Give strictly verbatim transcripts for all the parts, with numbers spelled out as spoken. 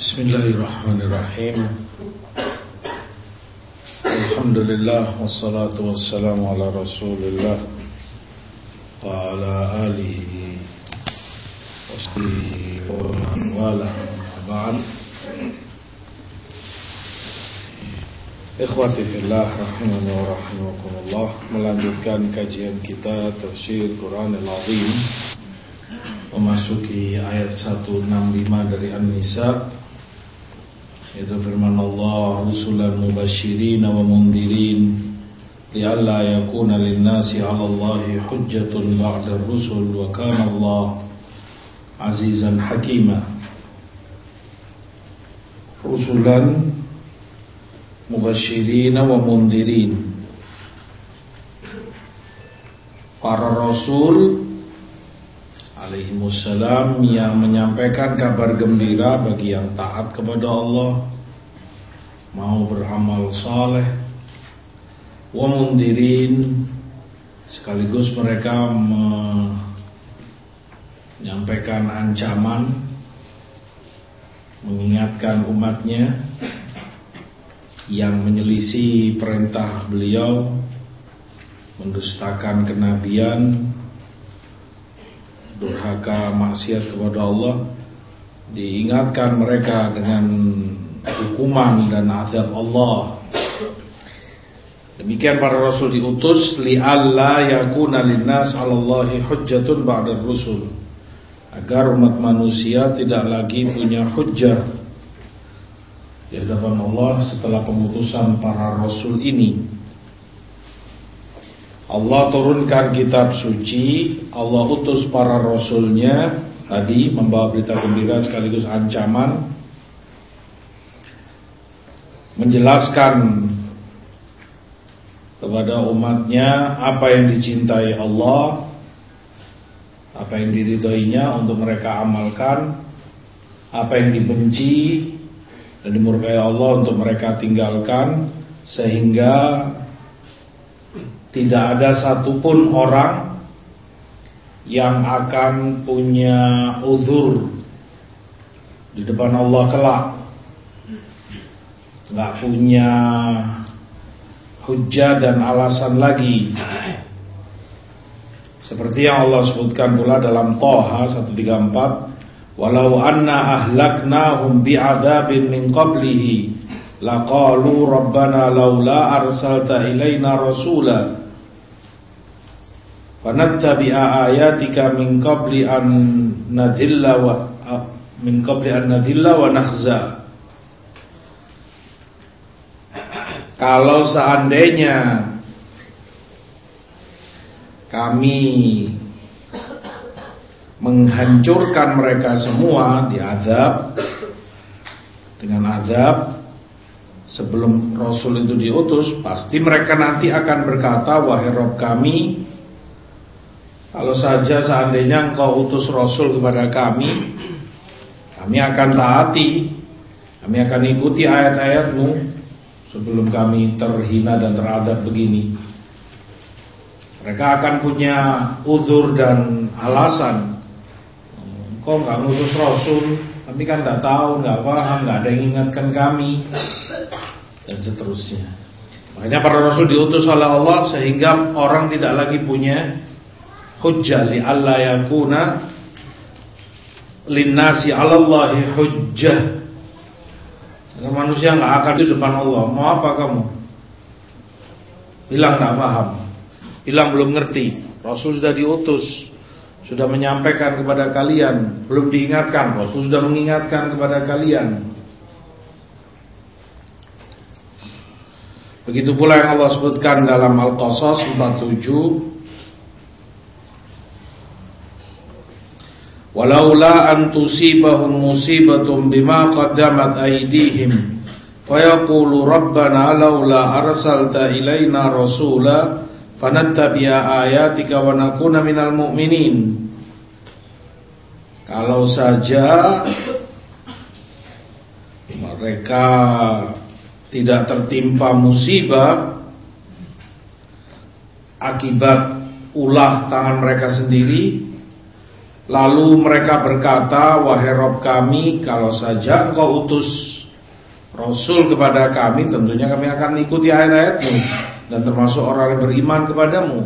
Bismillahirrahmanirrahim. Alhamdulillah wassalatu wassalamu ala Rasulillah wa ala alihi wa sahbihi wa man wala ba'd. Ikhwati fillah rahimani wa rahimakumullah, melanjutkan kajian kita tafsir Quran Al-Azim, memasuki ayat seratus enam puluh lima dari An-Nisa, yaitu firman Allah, rusulan mubasysyirin wa mundirin li'alla yakuna lin-nasi 'ala Allahi hujjatun ba'da ar-rusul wa kana Allah azizan hakima. Rusulan mubasysyirin wa mundirin, para rasul alaihimussalam yang menyampaikan kabar gembira bagi yang taat kepada Allah, mau beramal saleh, wa mundirin, sekaligus mereka menyampaikan ancaman, mengingatkan umatnya yang menyelisih perintah beliau, mendustakan kenabian, durhaka maksiat kepada Allah, diingatkan mereka dengan hukuman dan azab Allah. Demikian para rasul diutus li'alla yakuna linnas 'alallahi hujjatun ba'da rusul, agar umat manusia tidak lagi punya hujjah di hadapan Allah setelah pengutusan para rasul ini. Allah turunkan kitab suci, Allah utus para rasulnya tadi membawa berita gembira sekaligus ancaman, menjelaskan kepada umatnya apa yang dicintai Allah, apa yang diridhoinya untuk mereka amalkan, apa yang dibenci dan dimurkai Allah untuk mereka tinggalkan, sehingga tidak ada satupun orang yang akan punya uzur di depan Allah kelak, nggak punya hujjah dan alasan lagi, seperti yang Allah sebutkan pula dalam Thaha seratus tiga puluh empat, walau anna ahlaknahum bi'adzabin min qablihi laqalu rabbana laula arsalta ilaina rasula fanattabi'a ayatika min qabli an nadhilla wa min qabli an nadhilla wa nahza. Kalau seandainya kami menghancurkan mereka semua, diazab dengan azab sebelum rasul itu diutus, pasti mereka nanti akan berkata, wahai Rabb kami, kalau saja seandainya engkau utus rasul kepada kami, kami akan taati, kami akan ikuti ayat-ayatmu sebelum kami terhina dan teradab begini. Mereka akan punya uzur dan alasan. Kok nggak ngutus rasul, kami kan nggak tahu, nggak paham, nggak ada yang ingatkan kami, dan seterusnya. Makanya para rasul diutus oleh Allah sehingga orang tidak lagi punya hujjah, li alla yakuna linnasi 'alallahi hujjah. Karena manusia nggak akan di depan Allah. Mau apa kamu? Bilang nggak paham, bilang belum ngerti. Rasul sudah diutus, sudah menyampaikan kepada kalian, belum diingatkan. Rasul sudah mengingatkan kepada kalian. Begitu pula yang Allah sebutkan dalam Al-Qasas empat puluh tujuh, walaula an tusibahum musibatun bima qaddamat aydihim fayaqulu rabbana laula arsalta ilaina rasula fanattabi'a ayatika wa nakuna minal mu'minin. Kalau saja mereka tidak tertimpa musibah akibat ulah tangan mereka sendiri, Lalu mereka berkata, wahai Rabb kami, kalau saja engkau utus Rasul kepada kami, tentunya kami akan mengikuti ayat-ayatmu dan termasuk orang yang beriman kepadamu.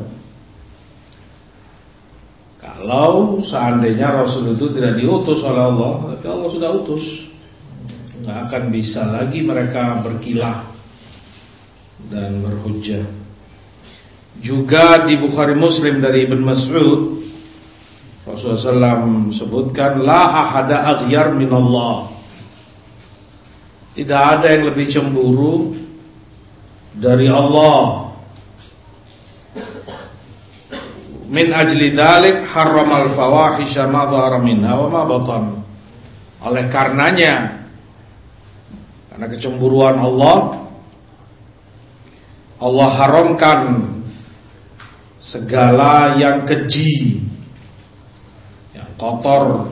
Kalau seandainya Rasul itu tidak diutus oleh Allah, tapi Allah sudah utus, nggak akan bisa lagi mereka berkilah dan berhujjah. Juga di Bukhari Muslim dari Ibn Mas'ud, Rasulullah shallallahu alaihi wasallam sebutkan, la ahada aghyar minallah. Tidak ada yang lebih cemburu dari Allah. Min ajli dzalik harramal fawahisha ma dhahara minha wa ma batan. Oleh karenanya, karena kecemburuan Allah, Allah haramkan segala yang keji, yang kotor,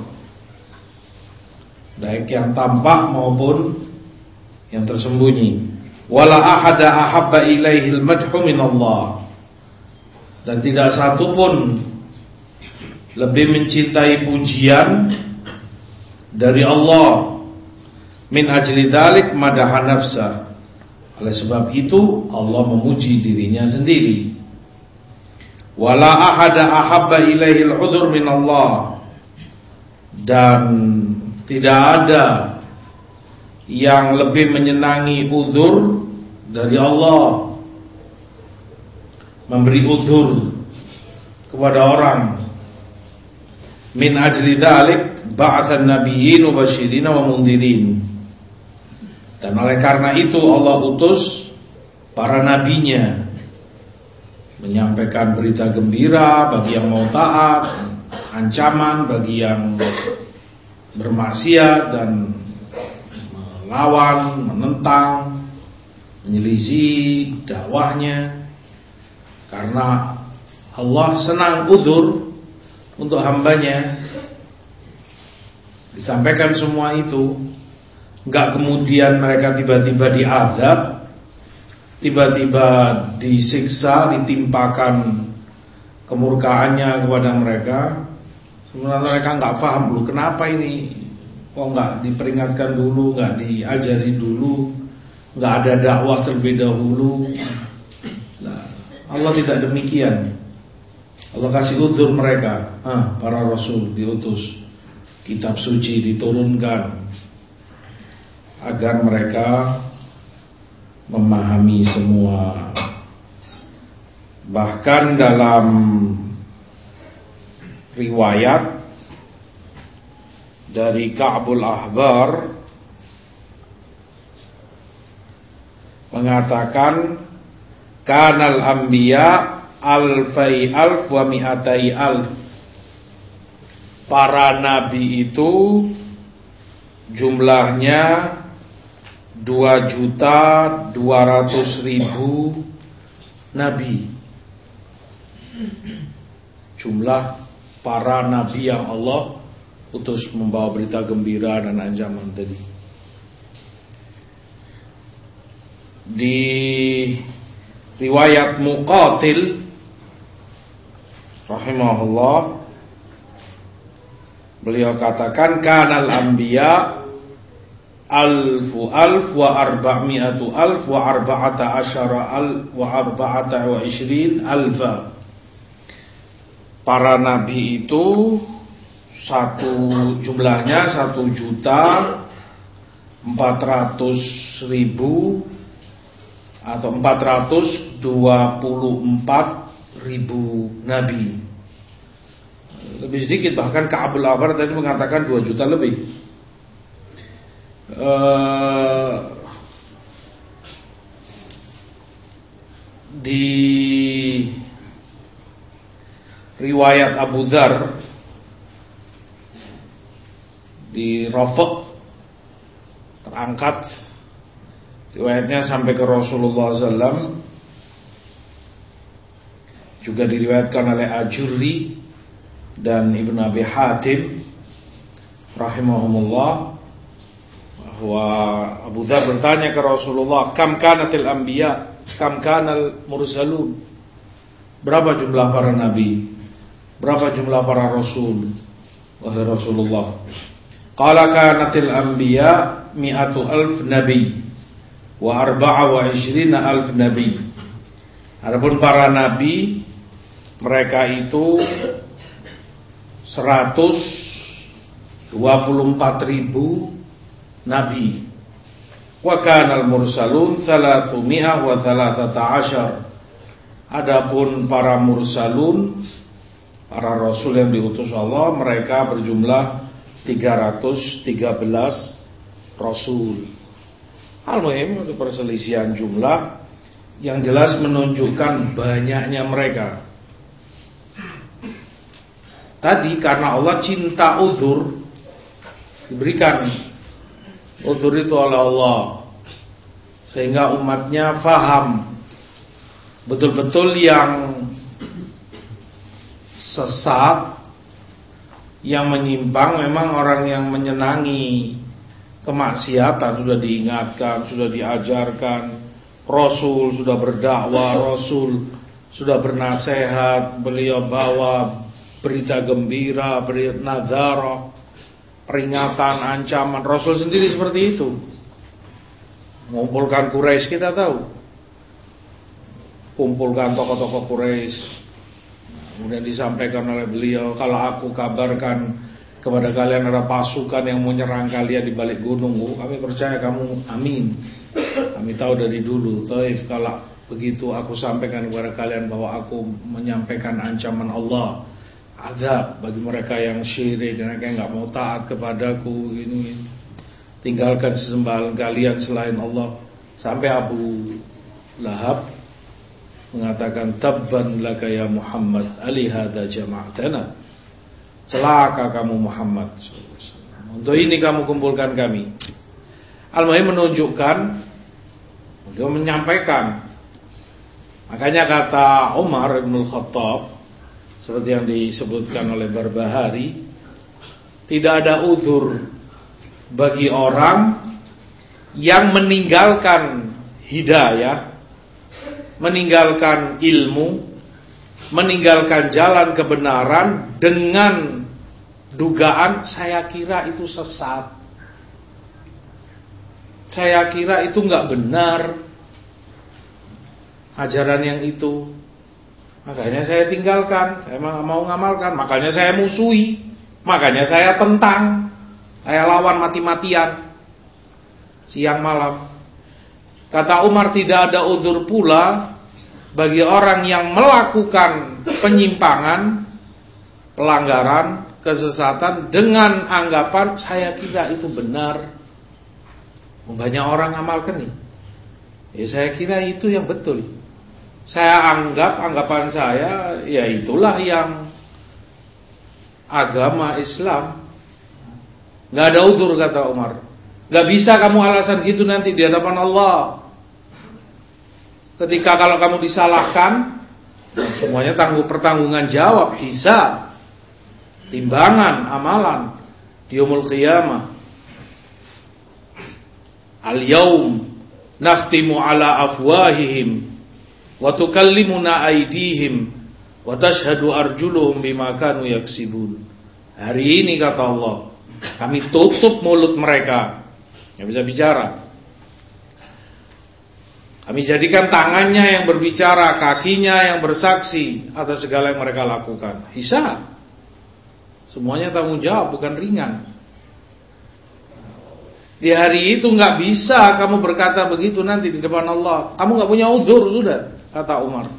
baik yang tampak maupun yang tersembunyi. Wala ahada ahabba ilaihil madhu minallah. Dan tidak satu pun lebih mencintai pujian dari Allah. Min ajli dzalik madaha nafsa. Oleh sebab itu Allah memuji dirinya sendiri. Wala ahada ahabba ilaihil udzur minallah. Dan tidak ada yang lebih menyenangi udzur dari Allah. Memberi udzur kepada orang. Min ajli dzalik ba'atsan nabiyyin mubasysyirin wa mundzirin. Dan oleh karena itu Allah utus para nabinya, menyampaikan berita gembira bagi yang mau taat, ancaman bagi yang bermaksiat dan melawan, menentang, menyelisih dakwahnya. Karena Allah senang udzur untuk hambanya. Disampaikan semua itu, enggak kemudian mereka tiba-tiba diazab, tiba-tiba disiksa, ditimpakan kemurkaannya kepada mereka. Sebenarnya mereka enggak paham dulu kenapa ini, kok enggak diperingatkan dulu, enggak diajari dulu, enggak ada dakwah terlebih dahulu. Nah, Allah tidak demikian. Allah kasih udzur mereka. Hah, para rasul diutus, kitab suci diturunkan agar mereka memahami semua. Bahkan dalam riwayat dari Ka'bul Ahbar mengatakan, kanal anbiya alfai alf wa mi'atai alf. Para nabi itu jumlahnya dua juta dua ratus ribu nabi. Jumlah para nabi yang Allah utus membawa berita gembira dan ancaman tadi. Di riwayat Muqatil rahimahullah, beliau katakan, kanal anbiya alfu alf wa arba'mi'atu alf wa arba'ata asyara al wa arba'ata wa ishrin alfa. Para nabi itu satu jumlahnya satu juta empat ratus ribu atau empat ratus dua puluh empat ribu nabi. Lebih sedikit, bahkan Ka'bul Ahbar tadi mengatakan dua juta lebih. Uh, di riwayat Abu Dzar di Rafa' terangkat riwayatnya sampai ke Rasulullah sallallahu alaihi wasallam. Juga diriwayatkan oleh Ajurri dan Ibnu Abi Hatim rahimahumullah, bahwa Abu Dzar bertanya ke Rasulullah, kam kanatil anbiya, kam kanal mursalun. Berapa jumlah para nabi? Berapa jumlah para rasul? wahai Rasulullah, qala kanatil anbiya mi'atu alf nabi wa arba'a wa ishrina alf nabi. Adapun para nabi, mereka itu seratus dua puluh empat ribu nabi. Wa kanal mursalun thalathumia wa thalathata ashar. Adapun para mursalun, para rasul yang diutus Allah, mereka berjumlah tiga ratus tiga belas rasul. Al-muhim itu perselisihan jumlah yang jelas menunjukkan banyaknya mereka. Tadi karena Allah cinta uzur, diberikan uzur itu oleh Allah, sehingga umatnya faham betul-betul yang sesat, yang menyimpang memang orang yang menyenangi kemaksiatan. Sudah diingatkan, sudah diajarkan, Rasul sudah berdakwah, Rasul sudah bernasehat, beliau bawa berita gembira, berita nadzarah, peringatan, ancaman. Rasul sendiri seperti itu. Mengumpulkan Quraisy, kita tahu, kumpulkan tokoh-tokoh Quraisy, kemudian disampaikan oleh beliau, kalau aku kabarkan kepada kalian ada pasukan yang menyerang kalian di balik gunung, oh, kami percaya kamu amin. Kami tahu dari dulu. Taif, kalau begitu aku sampaikan kepada kalian bahwa aku menyampaikan ancaman Allah, azab bagi mereka yang syirik, mereka yang enggak mau taat kepadaku, ini tinggalkan sesembahan kalian selain Allah. Sampai Abu Lahab mengatakan, tabban laka ya Muhammad, alihada jama'atana. Celaka kamu Muhammad, untuk ini kamu kumpulkan kami. Al-Muhim menunjukkan, beliau menyampaikan. Makanya kata Umar bin Khattab, seperti yang disebutkan oleh Barbahari, tidak ada uzur bagi orang yang meninggalkan hidayah, meninggalkan ilmu, meninggalkan jalan kebenaran dengan dugaan saya kira itu sesat, saya kira itu enggak benar ajaran yang itu, makanya saya tinggalkan, saya mau ngamalkan, makanya saya musuhi, makanya saya tentang, saya lawan mati-matian siang malam. Kata Umar, tidak ada uzur pula bagi orang yang melakukan penyimpangan, pelanggaran, kesesatan dengan anggapan saya kira itu benar. Banyak orang amalkan nih, ya saya kira itu yang betul, saya anggap, anggapan saya, ya itulah yang agama Islam. Gak ada uzur kata Umar. Gak bisa kamu alasan gitu nanti di hadapan Allah. Ketika kalau kamu disalahkan, semuanya tanggung pertanggungan jawab, hisab, timbangan amalan di yaumul qiyamah. Al-yaum nakhtimu ala afwahihim wa tukallimuna aydihim wa tashhadu arjuluhum bima kanu yaksibun. Hari ini kata Allah, kami tutup mulut mereka, enggak bisa bicara. Kami jadikan tangannya yang berbicara, kakinya yang bersaksi atas segala yang mereka lakukan. Hisab. Semuanya tanggung jawab, bukan ringan. Di hari itu gak bisa kamu berkata begitu nanti di depan Allah. Kamu gak punya uzur sudah, kata Umar.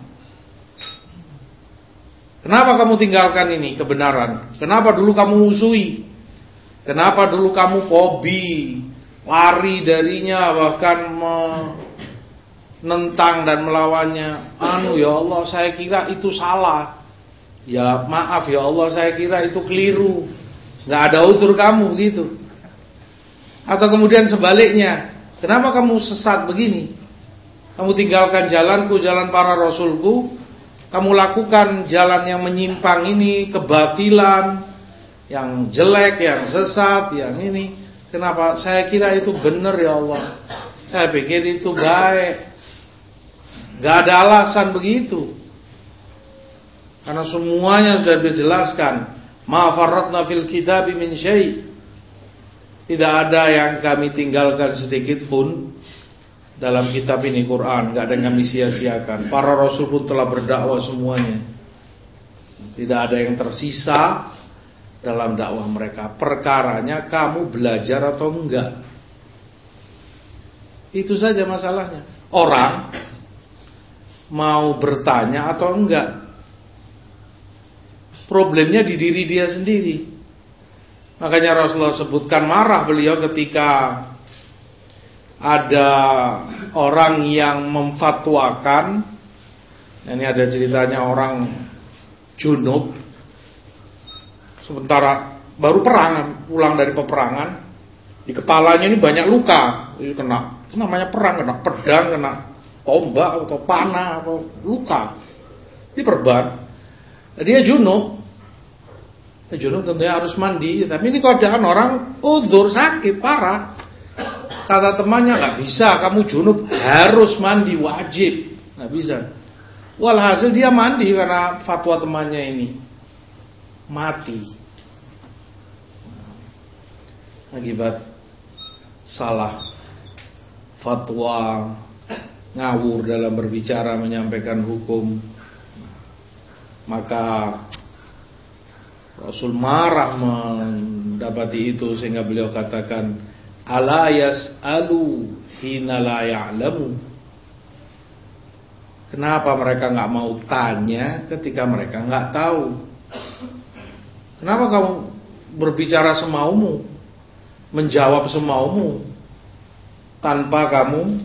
Kenapa kamu tinggalkan ini kebenaran? Kenapa dulu kamu musuhi? Kenapa dulu kamu fobi, lari darinya, bahkan menentang dan melawannya? Anu ya Allah, saya kira itu salah. Ya maaf ya Allah, saya kira itu keliru. Gak ada uzur kamu begitu. Atau kemudian sebaliknya, kenapa kamu sesat begini? Kamu tinggalkan jalanku, jalan para rasulku. Kamu lakukan jalan yang menyimpang ini, kebatilan, yang jelek, yang sesat, yang ini. Kenapa? Saya kira itu benar ya Allah. Saya pikir itu baik. Gak ada alasan begitu. Karena semuanya sudah dijelaskan. Ma farratna fil kitabi min syai'. Tidak ada yang kami tinggalkan sedikit pun dalam kitab ini, Quran. Tidak ada yang kami sia-siakan. Para rasul pun telah berdakwah semuanya. Tidak ada yang tersisa dalam dakwah mereka. Perkaranya kamu belajar atau enggak. Itu saja masalahnya. Orang mau bertanya atau enggak. Problemnya di diri dia sendiri. Makanya Rasulullah sebutkan marah beliau ketika ada orang yang memfatwakan. Ini ada ceritanya orang junub, sementara baru perang, pulang dari peperangan, di kepalanya ini banyak luka, kena namanya perang, kena pedang, kena tombak atau panah atau luka, diperban. Dia junub, dia junub tentunya harus mandi, tapi ini keadaan orang udzur sakit parah. Kata temannya, nggak bisa, kamu junub harus mandi, wajib, nggak bisa. Walhasil dia mandi karena fatwa temannya ini, mati akibat salah fatwa, ngawur dalam berbicara menyampaikan hukum. Maka Rasul marah mendapati itu sehingga beliau katakan, ala yas'alu hina la ya'lamu. Kenapa mereka nggak mau tanya ketika mereka nggak tahu? Kenapa kamu berbicara semaumu, menjawab semaumu, tanpa kamu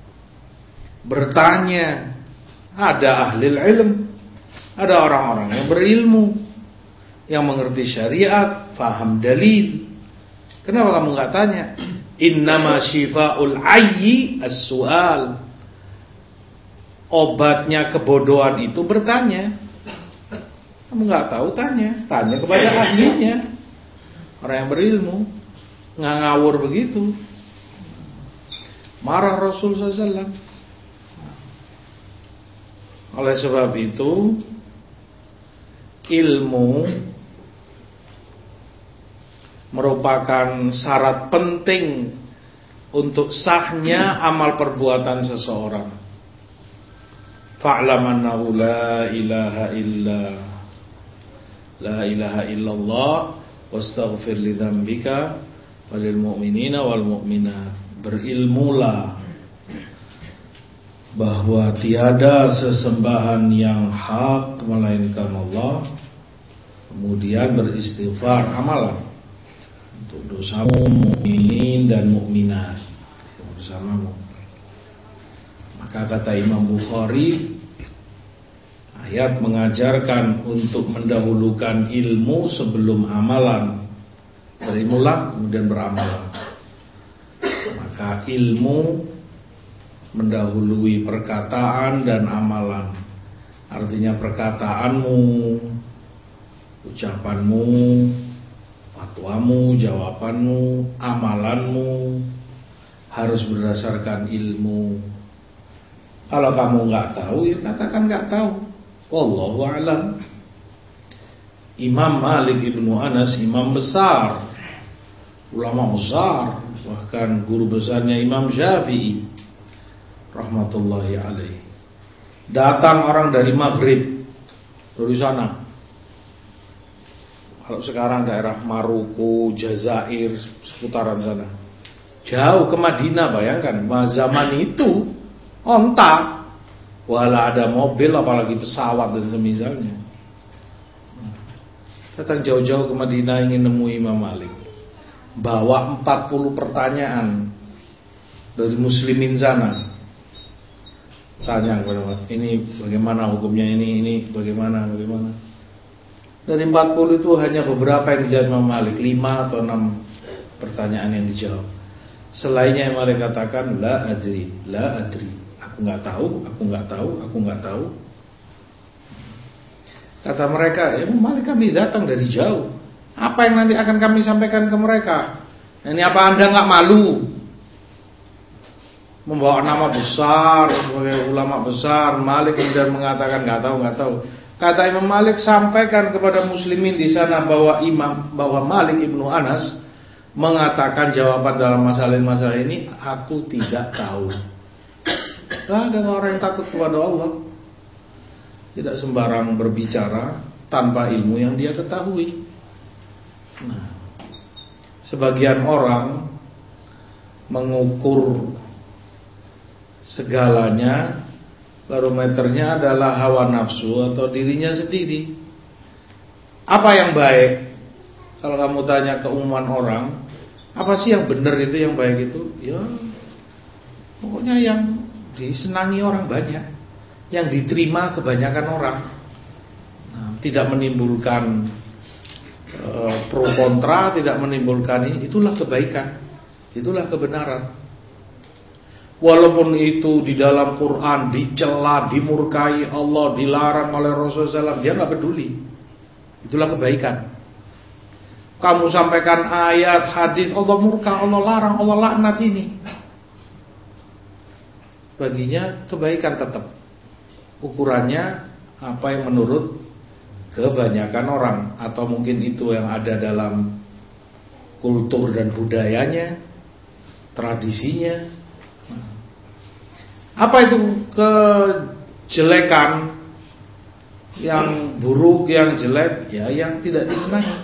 bertanya? Ada ahli ilm, ada orang-orang yang berilmu, yang mengerti syariat, faham dalil. Kenapa kamu nggak tanya? Innama syifa'ul ayyi as-su'al. Obatnya kebodohan itu bertanya. Kamu nggak tahu, tanya, tanya kepada ahlinya, orang yang berilmu, nggak ngawur begitu. Marah Rasul sallallahu alaihi wasallam. Oleh sebab itu, ilmu merupakan syarat penting untuk sahnya amal perbuatan seseorang. Fa'lam annahu la ilaha illa la ilaha illallah wastaghfir li dzambika walil mu'minina wal mu'minat. Berilmulah bahwa tiada sesembahan yang hak melainkan Allah. Kemudian beristighfar, amalan untuk dosamu, mukminin dan mukminat bersamamu. Maka kata Imam Bukhari, ayat mengajarkan untuk mendahulukan ilmu sebelum amalan. Berilmulah kemudian beramal. Maka ilmu mendahului perkataan dan amalan. Artinya perkataanmu, ucapanmu, fatwamu, jawabanmu, amalanmu harus berdasarkan ilmu. Kalau kamu nggak tahu, ya katakan nggak tahu. Wallahu a'lam. Imam Malik ibnu Anas, imam besar, ulama besar, bahkan guru besarnya Imam Syafi'i, rahmatullahi alaih. Datang orang dari Maghrib, dari sana. Kalau sekarang daerah Maroko, Jazair, seputaran sana. Jauh ke Madinah, bayangkan. Zaman itu onta, wala ada mobil apalagi pesawat dan semisalnya. Datang jauh-jauh ke Madinah ingin nemu Imam Malik. Bawa empat puluh pertanyaan dari muslimin sana. Tanya kepada, ini bagaimana hukumnya, ini ini bagaimana bagaimana. Dari empat puluh itu hanya beberapa yang dijawab Imam Malik, lima atau enam pertanyaan yang dijawab. Selainnya Imam Malik katakan la adri, la adri. Aku nggak tahu, aku nggak tahu, aku nggak tahu. Kata mereka, ya Malik, kami datang dari jauh. Apa yang nanti akan kami sampaikan ke mereka? Ini apa Anda nggak malu membawa nama besar sebagai ulama besar? Malik kemudian mengatakan nggak tahu, nggak tahu. Kata Imam Malik, sampaikan kepada muslimin di sana bahwa Imam bahwa Malik Ibnu Anas mengatakan jawaban dalam masalah-masalah ini, aku tidak tahu. Gak ada orang yang takut kepada Allah, tidak sembarang berbicara tanpa ilmu yang dia ketahui. Nah, sebagian orang mengukur segalanya, barometernya adalah hawa nafsu atau dirinya sendiri. Apa yang baik? Kalau kamu tanya keumuman orang, apa sih yang benar itu, yang baik itu? Ya, pokoknya yang disenangi orang banyak, yang diterima kebanyakan orang. Nah, tidak menimbulkan e, pro kontra, tidak menimbulkan ini, itulah kebaikan, itulah kebenaran. Walaupun itu di dalam Quran dicela, dimurkai Allah, dilarang oleh Rasulullah shallallahu alaihi wasallam, dia nggak peduli. Itulah kebaikan. Kamu sampaikan ayat, hadis, Allah murka, Allah larang, Allah laknat ini, baginya kebaikan tetap. Ukurannya apa yang menurut kebanyakan orang, atau mungkin itu yang ada dalam kultur dan budayanya, tradisinya. Apa itu kejelekan, yang buruk, yang jelek? Ya yang tidak disenangi.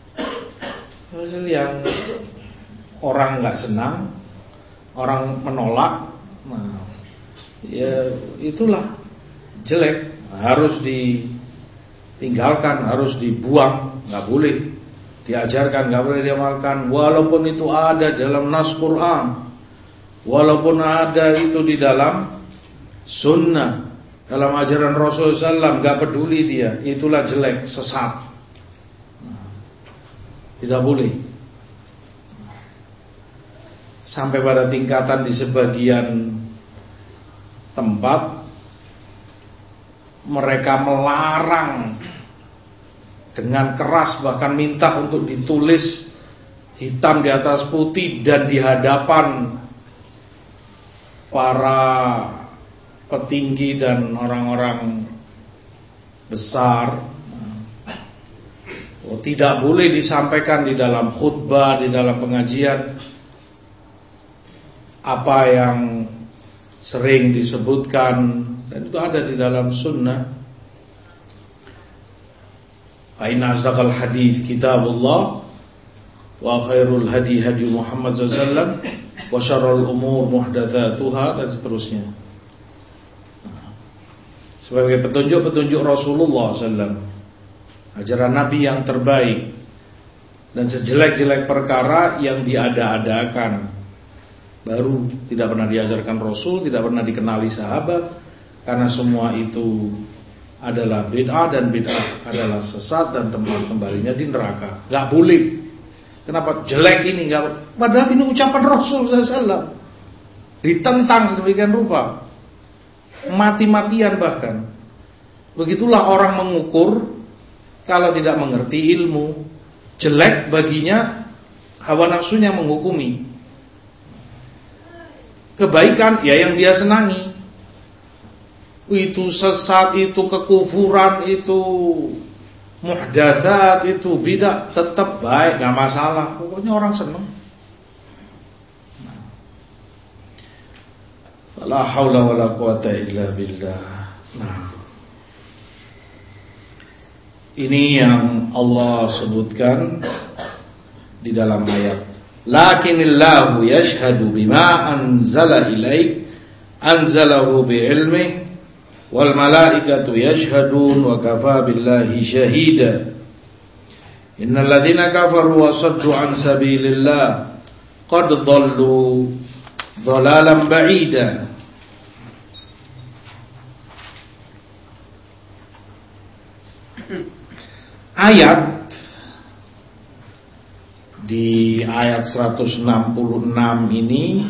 Yang orang nggak senang, orang menolak, nah, ya itulah jelek, harus ditinggalkan, harus dibuang, nggak boleh diajarkan, nggak boleh diamalkan. Walaupun itu ada dalam nas Quran, walaupun ada itu di dalam sunnah, dalam ajaran Rasulullah shallallahu alaihi wasallam, nggak peduli dia, itulah jelek, sesat, tidak boleh. Sampai pada tingkatan di sebagian tempat mereka melarang dengan keras, bahkan minta untuk ditulis hitam di atas putih dan di hadapan para petinggi dan orang-orang besar. Oh, tidak boleh disampaikan di dalam khutbah, di dalam pengajian, apa yang sering disebutkan, dan itu ada di dalam sunnah. Fa inna asdaqal hadits kitabullah wa khairul hadi hadi Muhammad sallallahu alaihi wasallam wa syarrul umur muhdatsatuha, dan seterusnya. Sebagai petunjuk-petunjuk Rasulullah sallallahu alaihi wasallam, ajaran Nabi yang terbaik, dan sejelek-jelek perkara yang diada-adakan, baru tidak pernah diajarkan Rasul, tidak pernah dikenali sahabat, karena semua itu adalah bid'ah, dan bid'ah adalah sesat dan tempat kembalinya di neraka. Gak boleh. Kenapa jelek ini? Gak, padahal ini ucapan Rasul sallallahu alaihi wasallam ditentang sedemikian rupa, mati-matian bahkan. Begitulah orang mengukur kalau tidak mengerti ilmu. Jelek baginya, hawa nafsunya menghukumi. Kebaikan ya yang dia senangi. Itu sesat, itu kekufuran, itu muhdatsat, itu bidah, tetap baik, gak masalah. Pokoknya orang senang. La haula wala quwata illa billah. Nah, ini yang Allah sebutkan di dalam ayat. Lakinillahu yashhadu bima anzala ilaik anzalahu bi'ilmihi wal malaikatu yashhadun wa kafa billahi shahida. Innal ladzina kafaru wa saddu an sabilillah qad dhallu dhalalan ba'ida. Ayat di ayat seratus enam puluh enam ini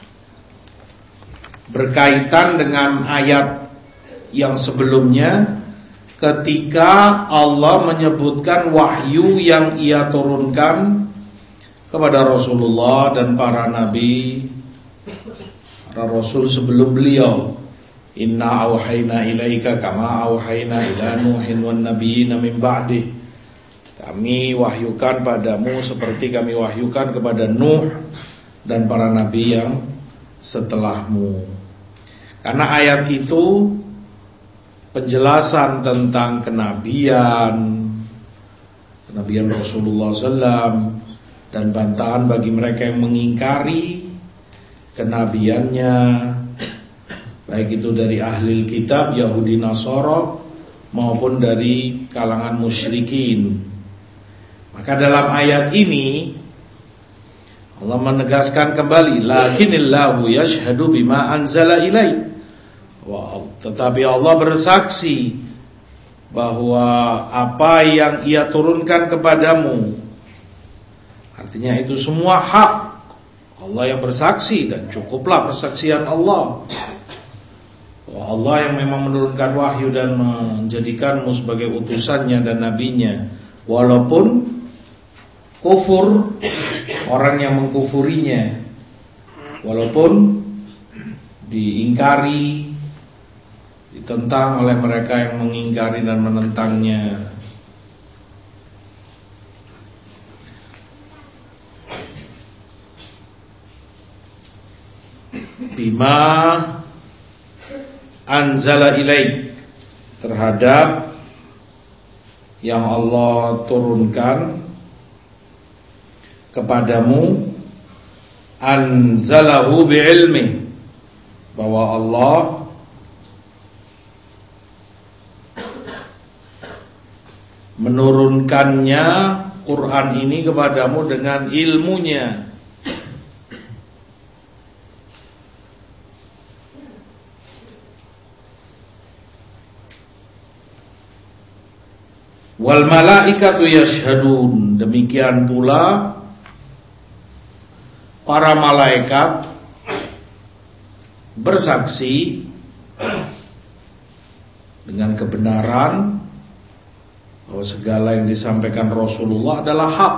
berkaitan dengan ayat yang sebelumnya, ketika Allah menyebutkan wahyu yang Ia turunkan kepada Rasulullah dan para nabi, para rasul sebelum beliau, Inna auhayna ilaika kama auhayna ila Nuhin wan nabiyina min ba'dih. Kami wahyukan padamu seperti kami wahyukan kepada Nuh dan para nabi yang setelahmu. Karena ayat itu penjelasan tentang kenabian, kenabian Rasulullah sallallahu alaihi wasallam, dan bantahan bagi mereka yang mengingkari kenabiannya, baik itu dari ahli kitab Yahudi Nasara maupun dari kalangan musyrikin. Maka dalam ayat ini Allah menegaskan kembali, lakinnillahu yashhadu bima anzala ilaik. Wow, tetapi Allah bersaksi bahwa apa yang Ia turunkan kepadamu, artinya itu semua hak. Allah yang bersaksi, dan cukuplah persaksian Allah. Allah yang memang menurunkan wahyu dan menjadikanmu sebagai utusannya dan nabinya. Walaupun kufur orang yang mengkufurinya, walaupun diingkari, ditentang oleh mereka yang mengingkari dan menentangnya. Bima anzala ilaik, terhadap yang Allah turunkan kepadamu. Anzalahu bi'ilmi, bahwa Allah menurunkannya Quran ini kepadamu dengan ilmunya. Wal malaikatu yashhadun, demikian pula para malaikat bersaksi dengan kebenaran bahwa segala yang disampaikan Rasulullah adalah hak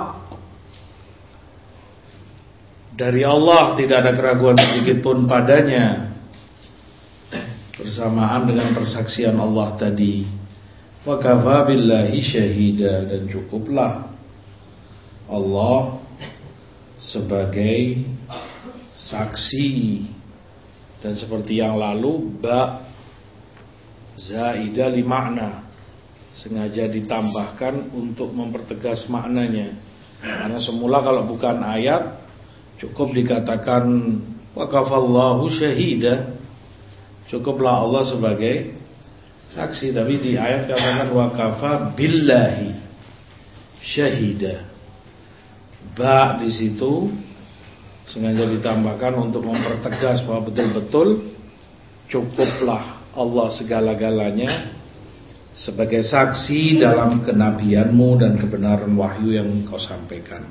dari Allah, tidak ada keraguan sedikit pun padanya, bersamaan dengan persaksian Allah tadi. Wa kafa billahi syahida, dan cukuplah Allah sebagai saksi. Dan seperti yang lalu, ba zaidah li makna, sengaja ditambahkan untuk mempertegas maknanya. Karena semula kalau bukan ayat cukup dikatakan wa kafallahu syahida, cukuplah Allah sebagai saksi. Tapi di ayat katakan wa kafa billahi syahida. Ba di situ sengaja ditambahkan untuk mempertegas bahwa betul-betul cukuplah Allah segala-galanya sebagai saksi dalam kenabianmu dan kebenaran wahyu yang kau sampaikan.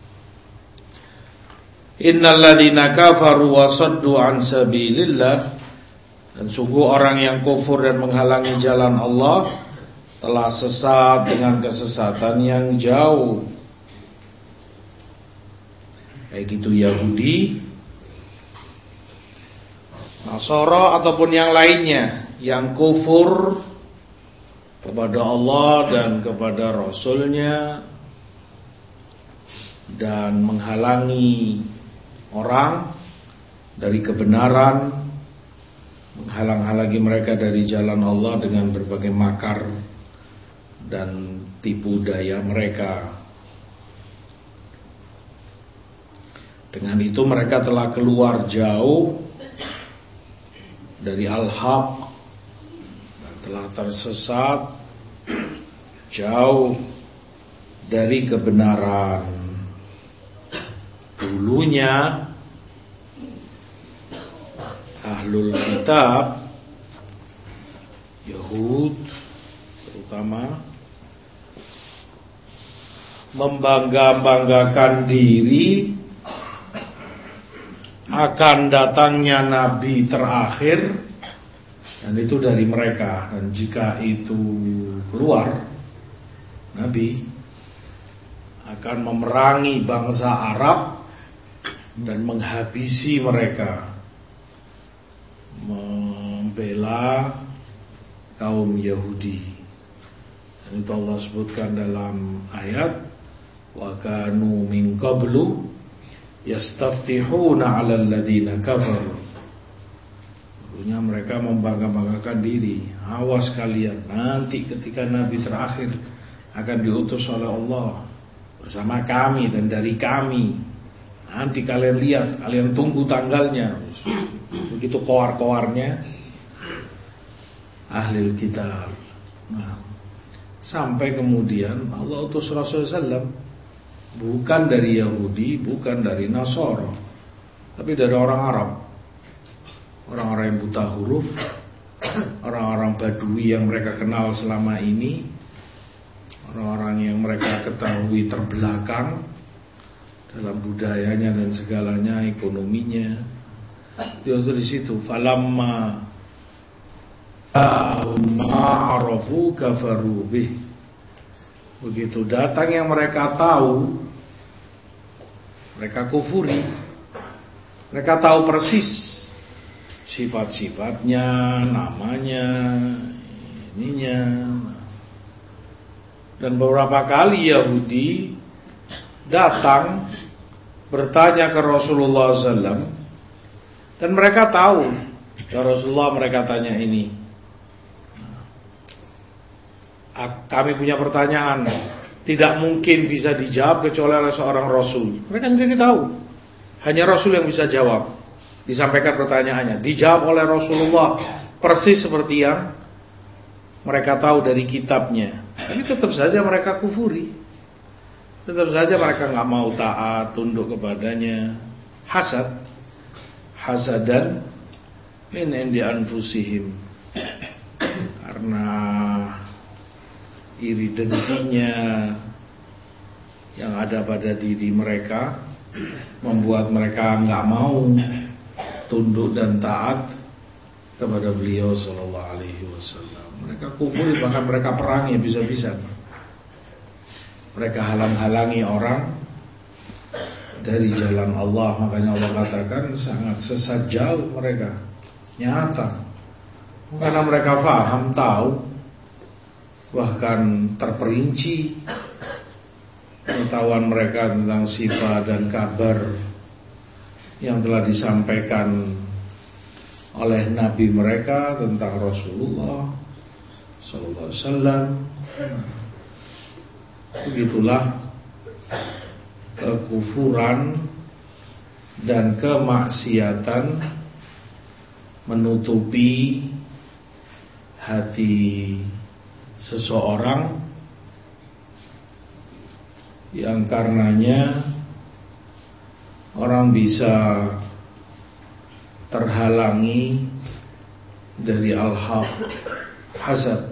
Innal ladzina kafaru wa saddu an sabilillah, dan sungguh orang yang kufur dan menghalangi jalan Allah telah sesat dengan kesesatan yang jauh. Baik itu Yahudi, Nasara ataupun yang lainnya yang kufur kepada Allah dan kepada Rasulnya dan menghalangi orang dari kebenaran, menghalang-halangi mereka dari jalan Allah dengan berbagai makar dan tipu daya mereka. Dengan itu mereka telah keluar jauh dari al-haq dan telah tersesat jauh dari kebenaran. Dulunya ahlul kitab, Yahud terutama, membangga-banggakan diri akan datangnya nabi terakhir, dan itu dari mereka. Dan jika itu keluar, nabi akan memerangi bangsa Arab dan menghabisi mereka, membela kaum Yahudi. Dan itu Allah sebutkan dalam ayat wa kanu min qablu yastaftihuna 'alal ladzina kafaru. Dulunya mereka membangga-banggakan diri. Awas kalian, nanti ketika Nabi terakhir akan diutus oleh Allah bersama kami dan dari kami. Nanti kalian lihat, kalian tunggu tanggalnya. Begitu koar-koarnya ahli kitab. Nah, sampai kemudian Allah utus Rasulullah sallallahu alaihi wasallam bukan dari Yahudi, bukan dari Nasara, tapi dari orang Arab, orang-orang yang buta huruf, orang-orang Badui yang mereka kenal selama ini, orang-orang yang mereka ketahui terbelakang dalam budayanya dan segalanya, ekonominya. Dia di situ. Falamma ma'arafu kafaru bih. Begitu datang yang mereka tahu, mereka kufuri. Mereka tahu persis sifat-sifatnya, namanya, ininya. Dan beberapa kali Yahudi datang bertanya ke Rasulullah sallallahu alaihi wasallam, dan mereka tahu. Ya Rasulullah, mereka tanya ini, kami punya pertanyaan, tidak mungkin bisa dijawab kecuali oleh seorang Rasul. Mereka sendiri tahu, hanya Rasul yang bisa jawab. Disampaikan pertanyaannya, dijawab oleh Rasulullah persis seperti yang mereka tahu dari kitabnya. Tapi tetap saja mereka kufuri, tetap saja mereka nggak mau taat, tunduk kepadanya. Hasad, hasadan min indi anfusihim, karena iri dengkinya yang ada pada diri mereka membuat mereka nggak mau tunduk dan taat kepada beliau sallallahu alaihi wasallam. Mereka kufur, bahkan mereka perangi bisa-bisa. Mereka halang-halangi orang dari jalan Allah. Makanya Allah katakan sangat sesat jauh mereka, nyata. Karena mereka faham, tahu, bahkan terperinci pengetahuan mereka tentang sifat dan kabar yang telah disampaikan oleh Nabi mereka tentang Rasulullah sallallahu alaihi wasallam. Begitulah kekufuran dan kemaksiatan menutupi hati seseorang, yang karenanya orang bisa terhalangi dari al-haq, hasad.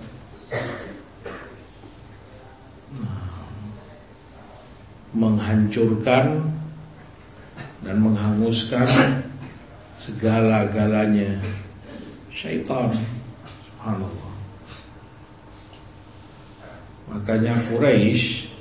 Menghancurkan dan menghanguskan segala-galanya syaitan. Subhanallah. Makanya Quraisy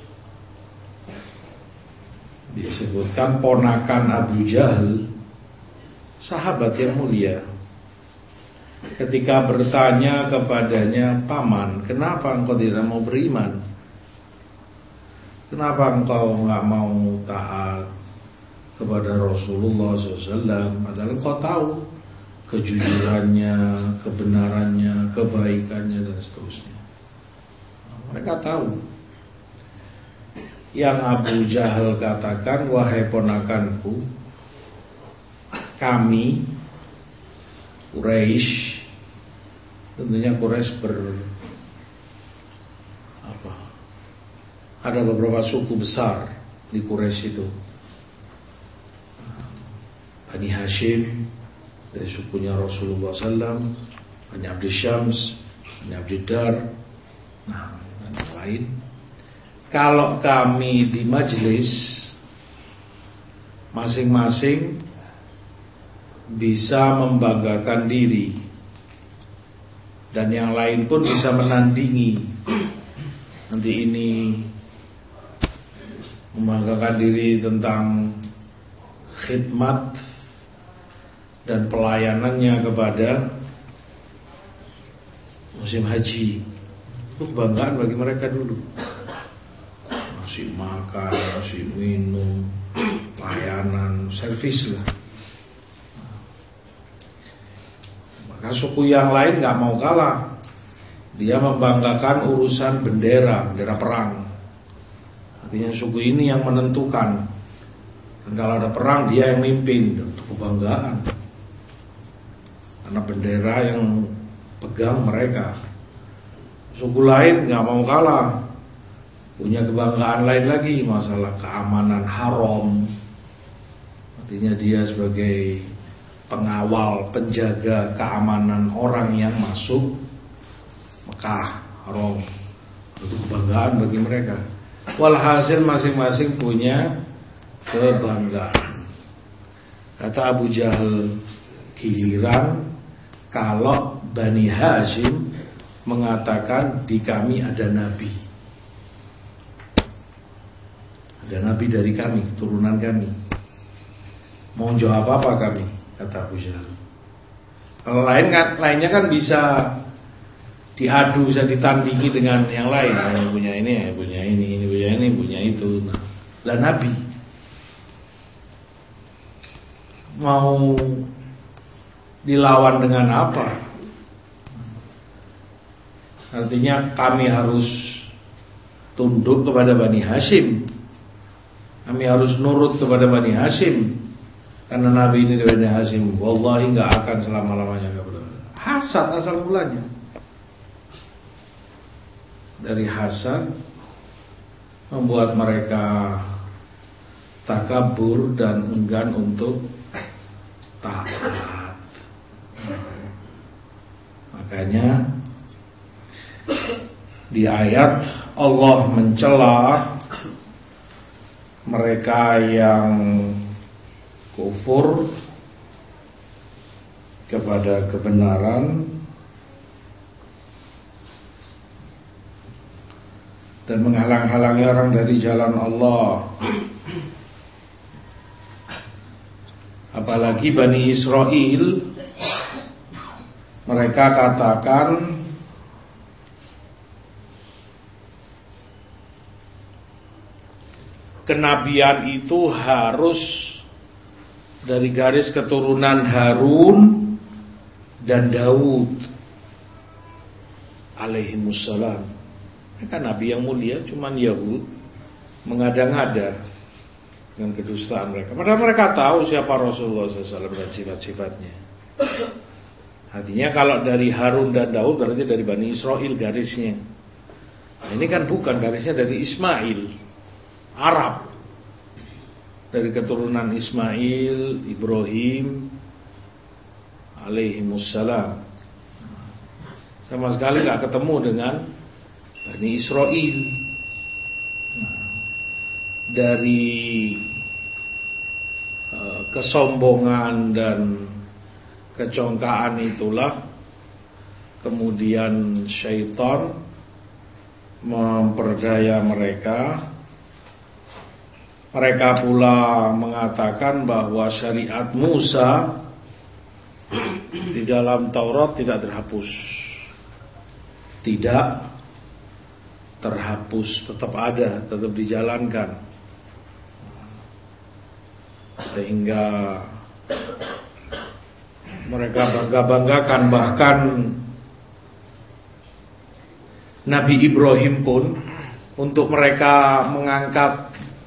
disebutkan ponakan Abu Jahal, sahabat yang mulia. Ketika bertanya kepadanya, paman, kenapa engkau tidak mau beriman? Kenapa engkau nggak mau taat kepada Rasulullah sallallahu alaihi wasallam? Padahal engkau tahu kejujurannya, kebenarannya, kebaikannya dan seterusnya. Mereka tahu. Yang Abu Jahal katakan, wahai ponakanku, kami Quraisy, tentunya Quraisy ber apa? Ada beberapa suku besar di Quraisy itu. Bani Hashim dari sukunya Rasulullah sallallahu alaihi wasallam, Bani Abdi Syams, Bani Abdi Dar, nah, dan yang lain. Kalau kami di majelis masing-masing bisa membanggakan diri, dan yang lain pun bisa menandingi. Nanti ini membanggakan diri tentang khidmat dan pelayanannya kepada musim haji. Itu kebanggaan bagi mereka dulu. Ngasih makan, ngasih minum, layanan, servis lah. Maka suku yang lain gak mau kalah. Dia membanggakan urusan bendera, bendera perang. Artinya suku ini yang menentukan. Dan kalau ada perang dia yang mimpin. Itu kebanggaan. Karena bendera yang pegang mereka. Suku lain gak mau kalah, punya kebanggaan lain lagi, masalah keamanan haram. Artinya dia sebagai pengawal, penjaga keamanan orang yang masuk Mekah haram. Itu kebanggaan bagi mereka. Walhasil masing-masing punya kebanggaan. Kata Abu Jahal, giliran kalau Bani Hashim mengatakan di kami ada nabi. Ada nabi dari kami, keturunan kami. Mau jawab apa kami? Kata Abu Jahal. Kalau lain kan, lainnya kan bisa diadu, bisa ditandingi dengan yang lain. Yang punya ini, yang punya ini, ini punya ini, punya itu. Nah, lah nabi mau dilawan dengan apa? Artinya kami harus tunduk kepada Bani Hashim. Kami harus nurut kepada Bani Hashim. Karena Nabi ini dari Bani Hashim. Wallahi gak akan selama-lamanya. Hasad asal mulanya. Dari hasad membuat mereka takabur dan enggan untuk taat. Makanya di ayat Allah mencela mereka yang kufur kepada kebenaran dan menghalang-halangi orang dari jalan Allah. Apalagi Bani Israel, mereka katakan kenabian itu harus dari garis keturunan Harun dan Daud alaihimussalam. Mereka nabi yang mulia, cuman Yahud mengada-ngada dengan kedustaan mereka. Padahal mereka tahu siapa Rasulullah shallallahu alaihi wasallam dan sifat-sifatnya. Artinya kalau dari Harun dan Daud berarti dari Bani Israel garisnya. Nah, ini kan bukan, garisnya dari Ismail, Arab, dari keturunan Ismail, Ibrahim alaihimussalam. Sama sekali gak ketemu dengan Bani Israel. Dari uh, kesombongan dan kecongkaan itulah kemudian syaitan memperdaya mereka. Mereka pula mengatakan bahwa syariat Musa di dalam Taurat tidak terhapus. Tidak terhapus, tetap ada, tetap dijalankan. Sehingga mereka bangga-banggakan, bahkan Nabi Ibrahim pun untuk mereka mengangkat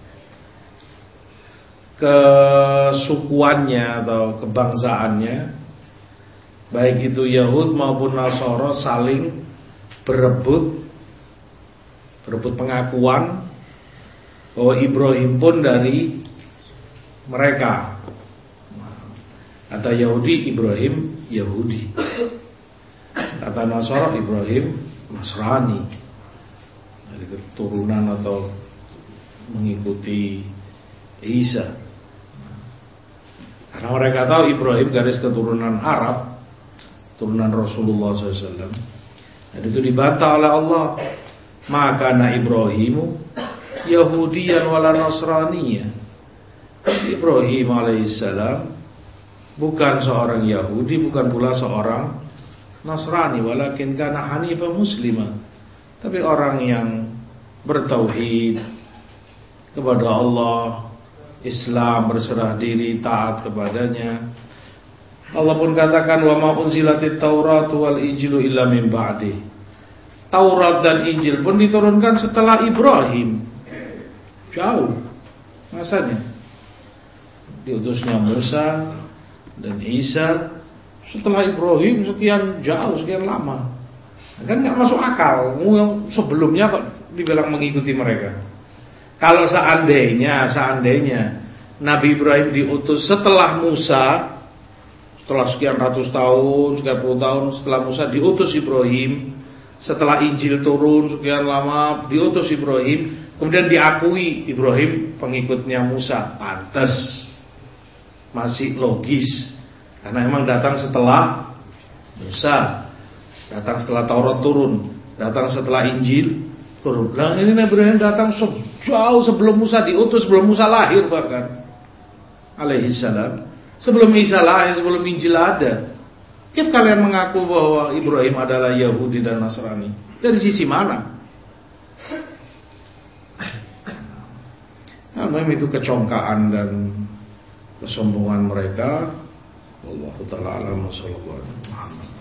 kesukuannya atau kebangsaannya, baik itu Yahud maupun Nasara, saling berebut berebut pengakuan bahwa Ibrahim pun dari mereka. Kata Yahudi, Ibrahim Yahudi. Kata Nasara, Ibrahim Nasrani, dari keturunan atau mengikuti Isa. Karena mereka tahu Ibrahim garis keturunan Arab, turunan Rasulullah shallallahu alaihi wasallam. Dan itu dibantah oleh Allah. Maka na Ibrahimu Yahudiyan wala Nasraniyya. Ibrahim alaihissalam bukan seorang Yahudi, bukan pula seorang Nasrani, walakin kana hanifan muslima. Tapi orang yang bertauhid kepada Allah, Islam, berserah diri, taat kepadanya. Allah pun katakan wa ma unzilatit Taurat wal Injilu illa min ba'di. Taurat dan Injil pun diturunkan setelah Ibrahim. Jauh masanya. Diutusnya Musa dan Isa setelah Ibrahim sekian jauh, sekian lama. Kan nggak masuk akal. Yang sebelumnya kok dibilang mengikuti mereka. Kalau seandainya, seandainya Nabi Ibrahim diutus setelah Musa, setelah sekian ratus tahun, sekian puluh tahun setelah Musa diutus Ibrahim, setelah Injil turun sekian lama diutus Ibrahim, kemudian diakui Ibrahim pengikutnya Musa, pantas, masih logis, karena memang datang setelah Musa, datang setelah Taurat turun, datang setelah Injil turun. Nah ini Nabi Ibrahim datang jauh sebelum Musa diutus, sebelum Musa lahir bahkan alaihissalam. Sebelum Isa lahir, sebelum Injil ada. Kif kalian mengaku bahwa Ibrahim adalah Yahudi dan Nasrani? Dari sisi mana? Nah, memang itu kecongkaan dan kesombongan mereka. Wallahu ta'ala a'lam. Sallallahu alaihi wasallam.